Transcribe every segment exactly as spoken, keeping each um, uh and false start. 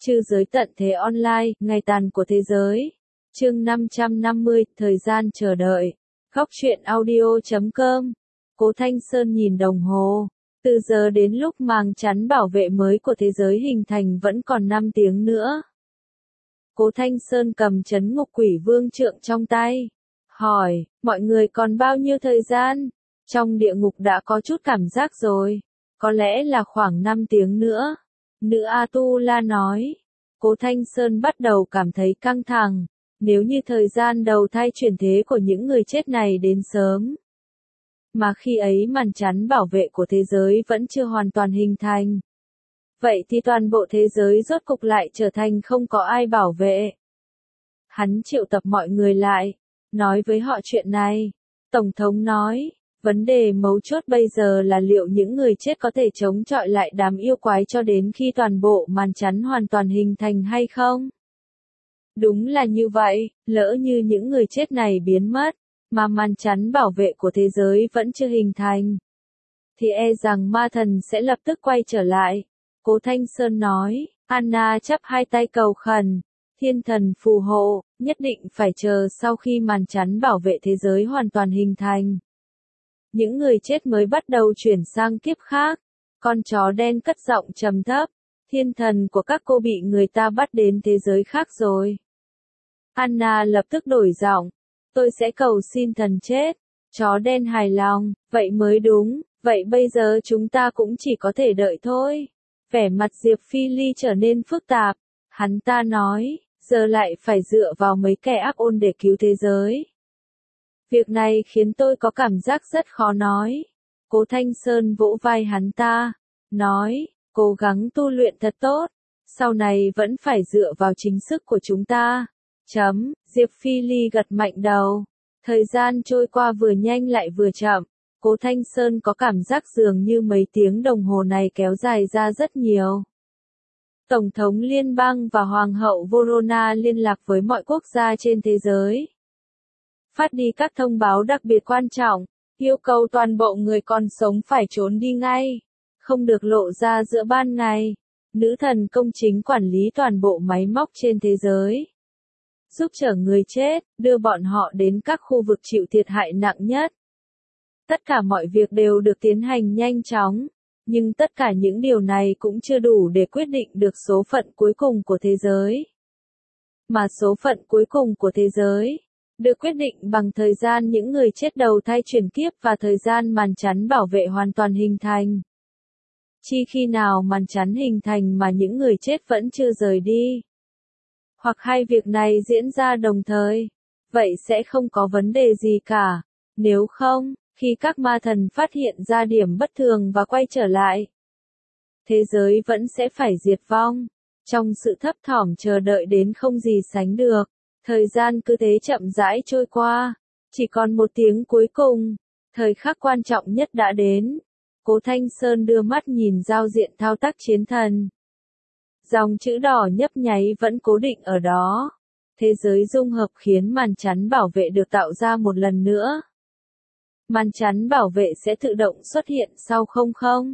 Trư giới tận thế online, ngày tàn của thế giới. Chương năm trăm năm mươi, thời gian chờ đợi. Góc truyện audio chấm com. Cố Thanh Sơn nhìn đồng hồ. Từ giờ đến lúc màng chắn bảo vệ mới của thế giới hình thành vẫn còn năm tiếng nữa. Cố Thanh Sơn cầm chấn ngục quỷ vương trượng trong tay. Hỏi, mọi người còn bao nhiêu thời gian? Trong địa ngục đã có chút cảm giác rồi. Có lẽ là khoảng năm tiếng nữa. Nữ A-tu-la nói. Cố Thanh Sơn bắt đầu cảm thấy căng thẳng. Nếu như thời gian đầu thai chuyển thế của những người chết này đến sớm. Mà khi ấy màn chắn bảo vệ của thế giới vẫn chưa hoàn toàn hình thành. Vậy thì toàn bộ thế giới rốt cục lại trở thành không có ai bảo vệ. Hắn triệu tập mọi người lại. Nói với họ chuyện này. Tổng thống nói. Vấn đề mấu chốt bây giờ là liệu những người chết có thể chống chọi lại đám yêu quái cho đến khi toàn bộ màn chắn hoàn toàn hình thành hay không? Đúng là như vậy, lỡ như những người chết này biến mất, mà màn chắn bảo vệ của thế giới vẫn chưa hình thành, thì e rằng ma thần sẽ lập tức quay trở lại. Cố Thanh Sơn nói, Anna chắp hai tay cầu khẩn, thiên thần phù hộ, nhất định phải chờ sau khi màn chắn bảo vệ thế giới hoàn toàn hình thành. Những người chết mới bắt đầu chuyển sang kiếp khác. Con chó đen cất giọng trầm thấp. Thiên thần của các cô bị người ta bắt đến thế giới khác rồi. Anna lập tức đổi giọng. Tôi sẽ cầu xin thần chết. Chó đen hài lòng. Vậy mới đúng. Vậy bây giờ chúng ta cũng chỉ có thể đợi thôi. Vẻ mặt Diệp Phi Ly trở nên phức tạp. Hắn ta nói. Giờ lại phải dựa vào mấy kẻ ác ôn để cứu thế giới. Việc này khiến tôi có cảm giác rất khó nói. Cố Thanh Sơn vỗ vai hắn ta. Nói, cố gắng tu luyện thật tốt. Sau này vẫn phải dựa vào chính sức của chúng ta. Chấm, Diệp Phi Ly gật mạnh đầu. Thời gian trôi qua vừa nhanh lại vừa chậm. Cố Thanh Sơn có cảm giác dường như mấy tiếng đồng hồ này kéo dài ra rất nhiều. Tổng thống liên bang và Hoàng hậu Vorona liên lạc với mọi quốc gia trên thế giới. Phát đi các thông báo đặc biệt quan trọng, yêu cầu toàn bộ người còn sống phải trốn đi ngay, không được lộ ra giữa ban ngày. Nữ thần công chính quản lý toàn bộ máy móc trên thế giới, giúp chở người chết, đưa bọn họ đến các khu vực chịu thiệt hại nặng nhất. Tất cả mọi việc đều được tiến hành nhanh chóng, nhưng tất cả những điều này cũng chưa đủ để quyết định được số phận cuối cùng của thế giới. Mà số phận cuối cùng của thế giới được quyết định bằng thời gian những người chết đầu thai chuyển kiếp và thời gian màn chắn bảo vệ hoàn toàn hình thành. Chỉ khi nào màn chắn hình thành mà những người chết vẫn chưa rời đi, hoặc hai việc này diễn ra đồng thời, vậy sẽ không có vấn đề gì cả. Nếu không, khi các ma thần phát hiện ra điểm bất thường và quay trở lại, thế giới vẫn sẽ phải diệt vong. Trong sự thấp thỏm chờ đợi đến không gì sánh được. Thời gian cứ thế chậm rãi trôi qua, chỉ còn một tiếng cuối cùng, thời khắc quan trọng nhất đã đến. Cố Thanh Sơn đưa mắt nhìn giao diện thao tác chiến thần. Dòng chữ đỏ nhấp nháy vẫn cố định ở đó. Thế giới dung hợp khiến màn chắn bảo vệ được tạo ra một lần nữa. Màn chắn bảo vệ sẽ tự động xuất hiện sau không không.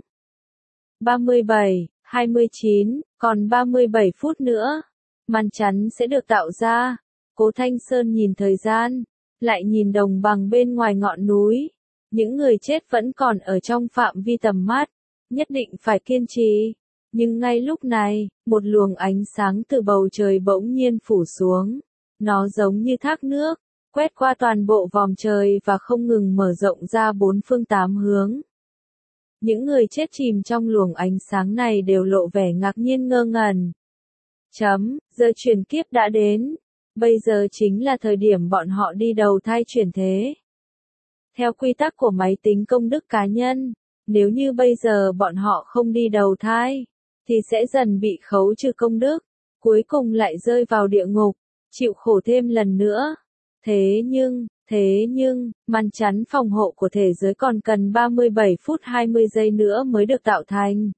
ba mươi bảy, hai mươi chín, còn ba mươi bảy phút nữa. Màn chắn sẽ được tạo ra. Cố Thanh Sơn nhìn thời gian, lại nhìn đồng bằng bên ngoài ngọn núi. Những người chết vẫn còn ở trong phạm vi tầm mắt, nhất định phải kiên trì. Nhưng ngay lúc này, một luồng ánh sáng từ bầu trời bỗng nhiên phủ xuống. Nó giống như thác nước, quét qua toàn bộ vòm trời và không ngừng mở rộng ra bốn phương tám hướng. Những người chết chìm trong luồng ánh sáng này đều lộ vẻ ngạc nhiên ngơ ngẩn. Chấm, giờ chuyển kiếp đã đến. Bây giờ chính là thời điểm bọn họ đi đầu thai chuyển thế. Theo quy tắc của máy tính công đức cá nhân, nếu như bây giờ bọn họ không đi đầu thai, thì sẽ dần bị khấu trừ công đức, cuối cùng lại rơi vào địa ngục, chịu khổ thêm lần nữa. Thế nhưng, thế nhưng, màn chắn phòng hộ của thế giới còn cần ba mươi bảy phút hai mươi giây nữa mới được tạo thành.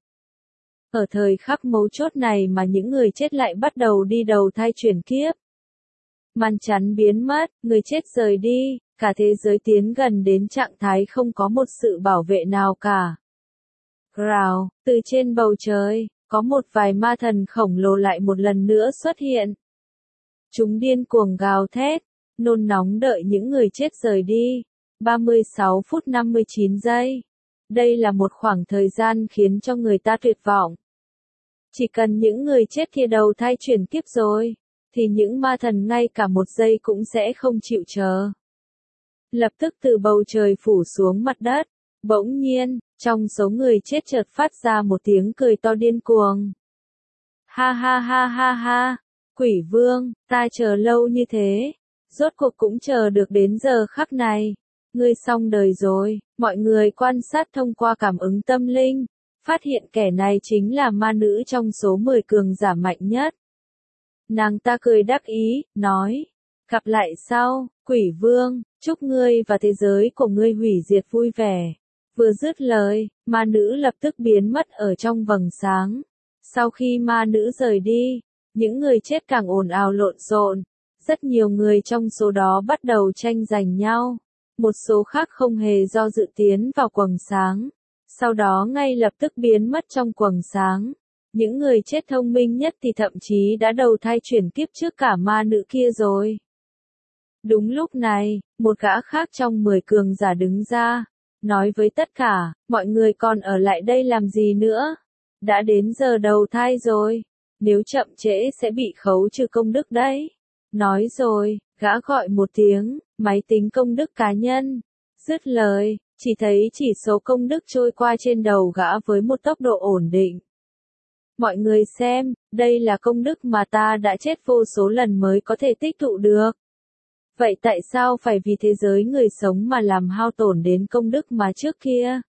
Ở thời khắc mấu chốt này mà những người chết lại bắt đầu đi đầu thai chuyển kiếp. Màn chắn biến mất, người chết rời đi, cả thế giới tiến gần đến trạng thái không có một sự bảo vệ nào cả. Rào, từ trên bầu trời, có một vài ma thần khổng lồ lại một lần nữa xuất hiện. Chúng điên cuồng gào thét, nôn nóng đợi những người chết rời đi. ba mươi sáu phút năm mươi chín giây. Đây là một khoảng thời gian khiến cho người ta tuyệt vọng. Chỉ cần những người chết kia đầu thai chuyển kiếp rồi, thì những ma thần ngay cả một giây cũng sẽ không chịu chờ. Lập tức từ bầu trời phủ xuống mặt đất. Bỗng nhiên, trong số người chết chợt phát ra một tiếng cười to điên cuồng. Ha ha ha ha ha, quỷ vương, ta chờ lâu như thế, rốt cuộc cũng chờ được đến giờ khắc này. Ngươi xong đời rồi. Mọi người quan sát thông qua cảm ứng tâm linh, phát hiện kẻ này chính là ma nữ trong số mười cường giả mạnh nhất. Nàng ta cười đắc ý, nói, gặp lại sau, quỷ vương, chúc ngươi và thế giới của ngươi hủy diệt vui vẻ. Vừa dứt lời, ma nữ lập tức biến mất ở trong vầng sáng. Sau khi ma nữ rời đi, những người chết càng ồn ào lộn xộn, rất nhiều người trong số đó bắt đầu tranh giành nhau. Một số khác không hề do dự tiến vào quầng sáng, sau đó ngay lập tức biến mất trong quầng sáng. Những người chết thông minh nhất thì thậm chí đã đầu thai chuyển kiếp trước cả ma nữ kia rồi. Đúng lúc này, một gã khác trong mười cường giả đứng ra, nói với tất cả, mọi người còn ở lại đây làm gì nữa? Đã đến giờ đầu thai rồi, nếu chậm trễ sẽ bị khấu trừ công đức đấy. Nói rồi, gã gọi một tiếng, máy tính công đức cá nhân. Dứt lời, chỉ thấy chỉ số công đức trôi qua trên đầu gã với một tốc độ ổn định. Mọi người xem, đây là công đức mà ta đã chết vô số lần mới có thể tích tụ được. Vậy tại sao phải vì thế giới người sống mà làm hao tổn đến công đức mà trước kia?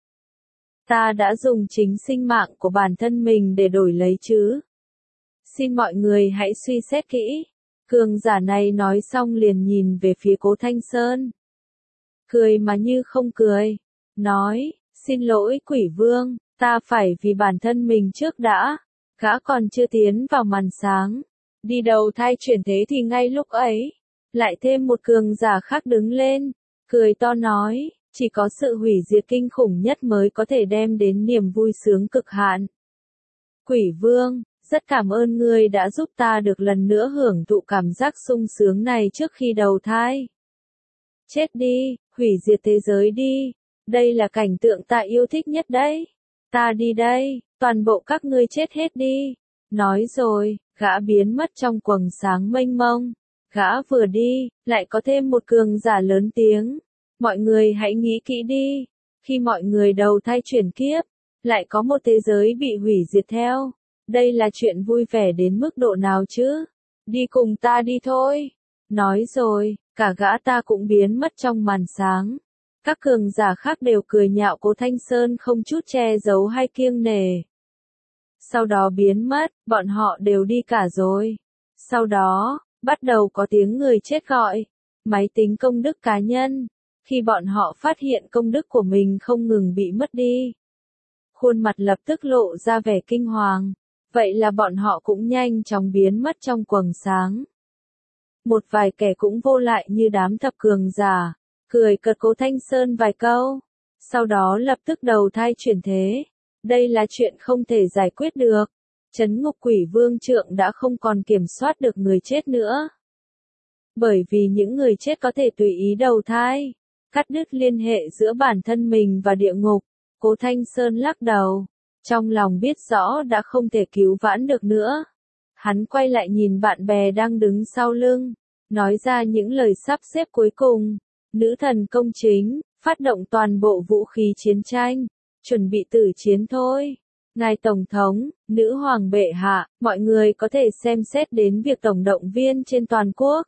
Ta đã dùng chính sinh mạng của bản thân mình để đổi lấy chứ. Xin mọi người hãy suy xét kỹ. Cường giả này nói xong liền nhìn về phía Cố Thanh Sơn. Cười mà như không cười. Nói, xin lỗi quỷ vương, ta phải vì bản thân mình trước đã. Gã còn chưa tiến vào màn sáng. Đi đầu thai chuyển thế thì ngay lúc ấy. Lại thêm một cường giả khác đứng lên. Cười to nói, chỉ có sự hủy diệt kinh khủng nhất mới có thể đem đến niềm vui sướng cực hạn. Quỷ vương, rất cảm ơn ngươi đã giúp ta được lần nữa hưởng thụ cảm giác sung sướng này trước khi đầu thai. Chết đi, hủy diệt thế giới đi. Đây là cảnh tượng ta yêu thích nhất đấy. Ta đi đây, toàn bộ các ngươi chết hết đi. Nói rồi, gã biến mất trong quầng sáng mênh mông. Gã vừa đi, lại có thêm một cường giả lớn tiếng. Mọi người hãy nghĩ kỹ đi. Khi mọi người đầu thai chuyển kiếp, lại có một thế giới bị hủy diệt theo. Đây là chuyện vui vẻ đến mức độ nào chứ? Đi cùng ta đi thôi. Nói rồi, cả gã ta cũng biến mất trong màn sáng. Các cường giả khác đều cười nhạo Cố Thanh Sơn không chút che giấu hay kiêng nể. Sau đó biến mất, bọn họ đều đi cả rồi. Sau đó, bắt đầu có tiếng người chết gọi. Máy tính công đức cá nhân. Khi bọn họ phát hiện công đức của mình không ngừng bị mất đi, khuôn mặt lập tức lộ ra vẻ kinh hoàng. Vậy là bọn họ cũng nhanh chóng biến mất trong quầng sáng. Một vài kẻ cũng vô lại như đám thập cường giả, cười cợt Cố Thanh Sơn vài câu, sau đó lập tức đầu thai chuyển thế. Đây là chuyện không thể giải quyết được. Trấn ngục quỷ vương trượng đã không còn kiểm soát được người chết nữa. Bởi vì những người chết có thể tùy ý đầu thai, cắt đứt liên hệ giữa bản thân mình và địa ngục. Cố Thanh Sơn lắc đầu, trong lòng biết rõ đã không thể cứu vãn được nữa. Hắn quay lại nhìn bạn bè đang đứng sau lưng, nói ra những lời sắp xếp cuối cùng. Nữ thần công chính, phát động toàn bộ vũ khí chiến tranh, chuẩn bị tử chiến thôi. Ngài Tổng thống, Nữ Hoàng Bệ Hạ, mọi người có thể xem xét đến việc tổng động viên trên toàn quốc.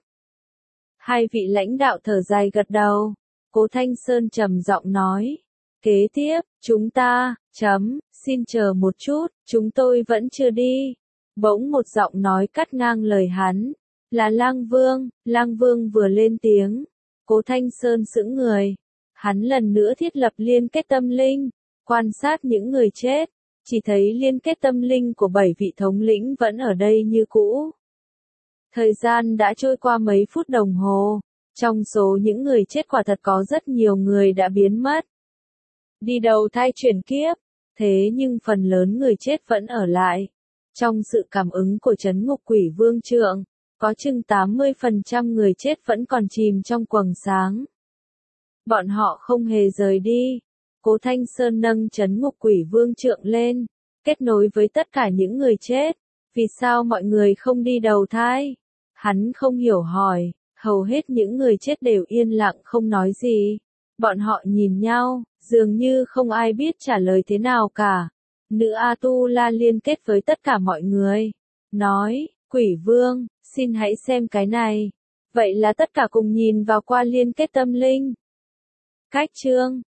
Hai vị lãnh đạo thở dài gật đầu. Cố Thanh Sơn trầm giọng nói. Kế tiếp, chúng ta, chấm, xin chờ một chút, chúng tôi vẫn chưa đi. Bỗng một giọng nói cắt ngang lời hắn. Là Lang Vương. Lang Vương vừa lên tiếng. Cố Thanh Sơn sững người. Hắn lần nữa thiết lập liên kết tâm linh, quan sát những người chết. Chỉ thấy liên kết tâm linh của bảy vị thống lĩnh vẫn ở đây như cũ. Thời gian đã trôi qua mấy phút đồng hồ. Trong số những người chết quả thật có rất nhiều người đã biến mất. Đi đầu thai chuyển kiếp. Thế nhưng phần lớn người chết vẫn ở lại. Trong sự cảm ứng của trấn ngục quỷ vương trượng, có chừng tám mươi phần trăm người chết vẫn còn chìm trong quầng sáng. Bọn họ không hề rời đi. Cố Thanh Sơn nâng trấn ngục quỷ vương trượng lên, kết nối với tất cả những người chết. Vì sao mọi người không đi đầu thai? Hắn không hiểu hỏi, hầu hết những người chết đều yên lặng không nói gì. Bọn họ nhìn nhau, dường như không ai biết trả lời thế nào cả. Nữ A-tu-la liên kết với tất cả mọi người. Nói, quỷ vương, xin hãy xem cái này. Vậy là tất cả cùng nhìn vào qua liên kết tâm linh. Cách chương